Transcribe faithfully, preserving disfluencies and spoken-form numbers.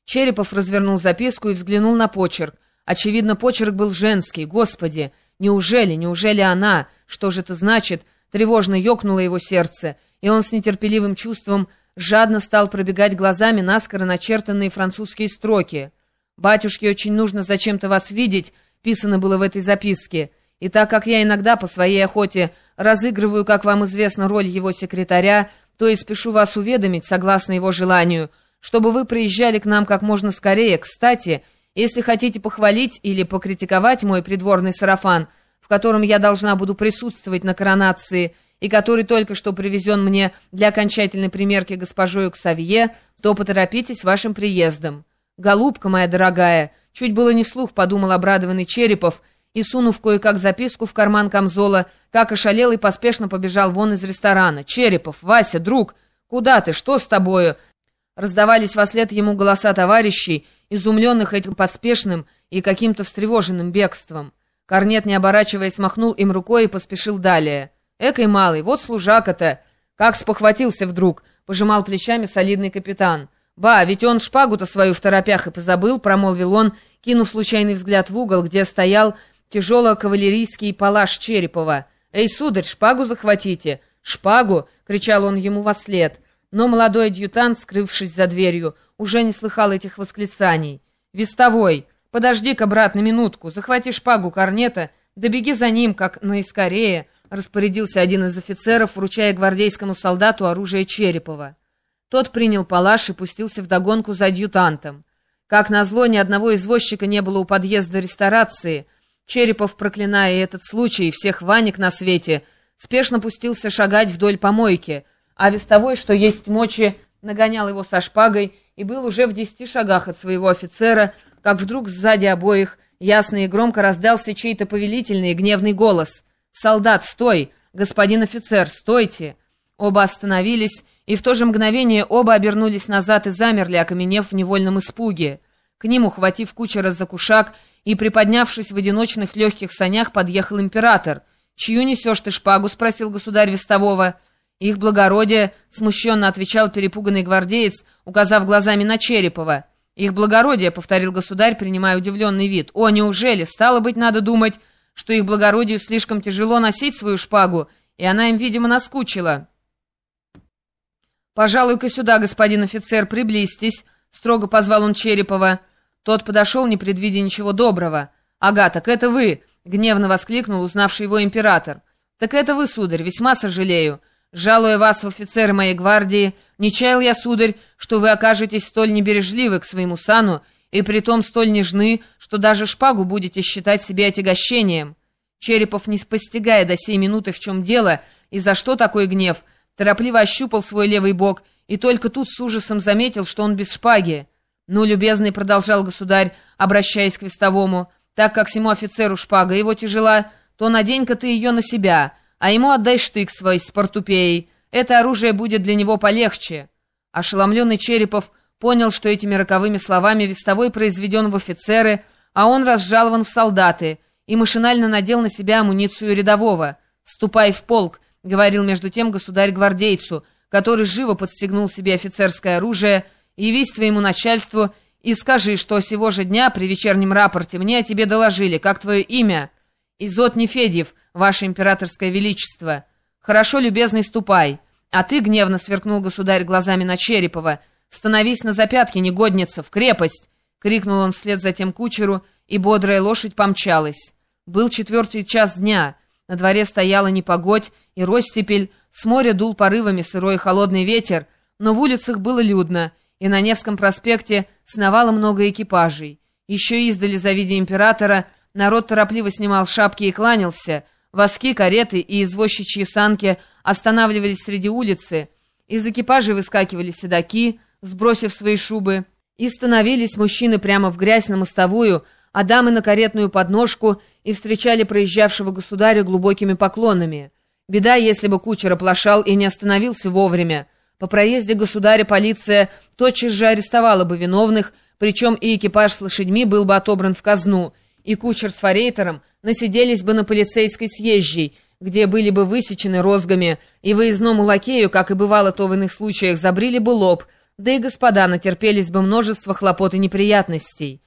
Черепов развернул записку и взглянул на почерк. Очевидно, почерк был женский. Господи, неужели, неужели она? Что же это значит? Тревожно ёкнуло его сердце, и он с нетерпеливым чувством жадно стал пробегать глазами наскоро начертанные французские строки. «Батюшке очень нужно зачем-то вас видеть», писано было в этой записке. «И так как я иногда по своей охоте разыгрываю, как вам известно, роль его секретаря, то и спешу вас уведомить, согласно его желанию, чтобы вы приезжали к нам как можно скорее. Кстати, если хотите похвалить или покритиковать мой придворный сарафан, в котором я должна буду присутствовать на коронации и который только что привезен мне для окончательной примерки госпожою Ксавье, то поторопитесь вашим приездом. Голубка моя дорогая», чуть было не вслух подумал обрадованный Черепов, и, сунув кое-как записку в карман камзола, как ошалел и поспешно побежал вон из ресторана. «Черепов, Вася, друг, куда ты? Что с тобою?» Раздавались вслед ему голоса товарищей, изумленных этим поспешным и каким-то встревоженным бегством. Корнет, не оборачиваясь, махнул им рукой и поспешил далее. «Экой малый, вот служака-то! Как спохватился вдруг!» — пожимал плечами солидный капитан. «Ба, ведь он шпагу-то свою в торопях и позабыл», — промолвил он, кинув случайный взгляд в угол, где стоял тяжело-кавалерийский палаш Черепова. «Эй, сударь, шпагу захватите!» «Шпагу!» — кричал он ему вослед. Но молодой адъютант, скрывшись за дверью, уже не слыхал этих восклицаний. «Вестовой, подожди-ка, брат, на минутку, захвати шпагу Корнета, да беги за ним, как наискорее», — распорядился один из офицеров, вручая гвардейскому солдату оружие Черепова. Тот принял палаш и пустился вдогонку за адъютантом. Как назло, ни одного извозчика не было у подъезда ресторации. Черепов, проклиная этот случай и всех Ванек на свете, спешно пустился шагать вдоль помойки, а вестовой, что есть мочи, нагонял его со шпагой и был уже в десяти шагах от своего офицера, как вдруг сзади обоих ясно и громко раздался чей-то повелительный и гневный голос. «Солдат, стой! Господин офицер, стойте!» Оба остановились, и в то же мгновение оба обернулись назад и замерли, окаменев в невольном испуге. К ним, ухватив кучера за кушак и приподнявшись в одиночных легких санях, подъехал император. «Чью несешь ты шпагу?» — спросил государь вестового. «Их благородие», — смущенно отвечал перепуганный гвардеец, указав глазами на Черепова. «Их благородие», — повторил государь, принимая удивленный вид. «О, неужели? Стало быть, надо думать, что их благородию слишком тяжело носить свою шпагу, и она им, видимо, наскучила». «Пожалуй-ка сюда, господин офицер, приблизьтесь», — строго позвал он Черепова. Тот подошел, не предвидя ничего доброго. «Ага, так это вы!» — гневно воскликнул узнавший его император. «Так это вы, сударь, весьма сожалею. Жалуя вас в офицеры моей гвардии, не чаял я, сударь, что вы окажетесь столь небережливы к своему сану и притом столь нежны, что даже шпагу будете считать себе отягощением». Черепов, не постигая до сей минуты, в чем дело и за что такой гнев, торопливо ощупал свой левый бок и только тут с ужасом заметил, что он без шпаги. «Ну, любезный», — продолжал государь, обращаясь к вестовому, «так как всему офицеру шпага его тяжела, то надень-ка ты ее на себя, а ему отдай штык свой с портупеей. Это оружие будет для него полегче». Ошеломленный Черепов понял, что этими роковыми словами вестовой произведен в офицеры, а он разжалован в солдаты, и машинально надел на себя амуницию рядового. «Ступай в полк», — говорил между тем государь гвардейцу, который живо подстегнул себе офицерское оружие, «явись твоему начальству и скажи, что сего же дня при вечернем рапорте мне о тебе доложили, как твое имя». «Изот Нефедьев, ваше императорское величество». «Хорошо, любезный, ступай». «А ты», — гневно сверкнул государь глазами на Черепова, «становись на запятки, негодница, в крепость!» — крикнул он вслед за тем кучеру, и бодрая лошадь помчалась. Был четвертый час дня, на дворе стояла непогодь и ростепель, с моря дул порывами сырой и холодный ветер, но в улицах было людно, и на Невском проспекте сновало много экипажей. Еще издали, завидя императора, народ торопливо снимал шапки и кланялся, воски, кареты и извозчичьи санки останавливались среди улицы, из экипажей выскакивали седаки, сбросив свои шубы, и становились мужчины прямо в грязь на мостовую, а дамы на каретную подножку, и встречали проезжавшего государя глубокими поклонами. Беда, если бы кучер оплошал и не остановился вовремя. По проезде государя полиция тотчас же арестовала бы виновных, причем и экипаж с лошадьми был бы отобран в казну, и кучер с форейтером насиделись бы на полицейской съезжей, где были бы высечены розгами, и выездному лакею, как и бывало то в иных случаях, забрили бы лоб, Да и господа натерпелись бы множество хлопот и неприятностей.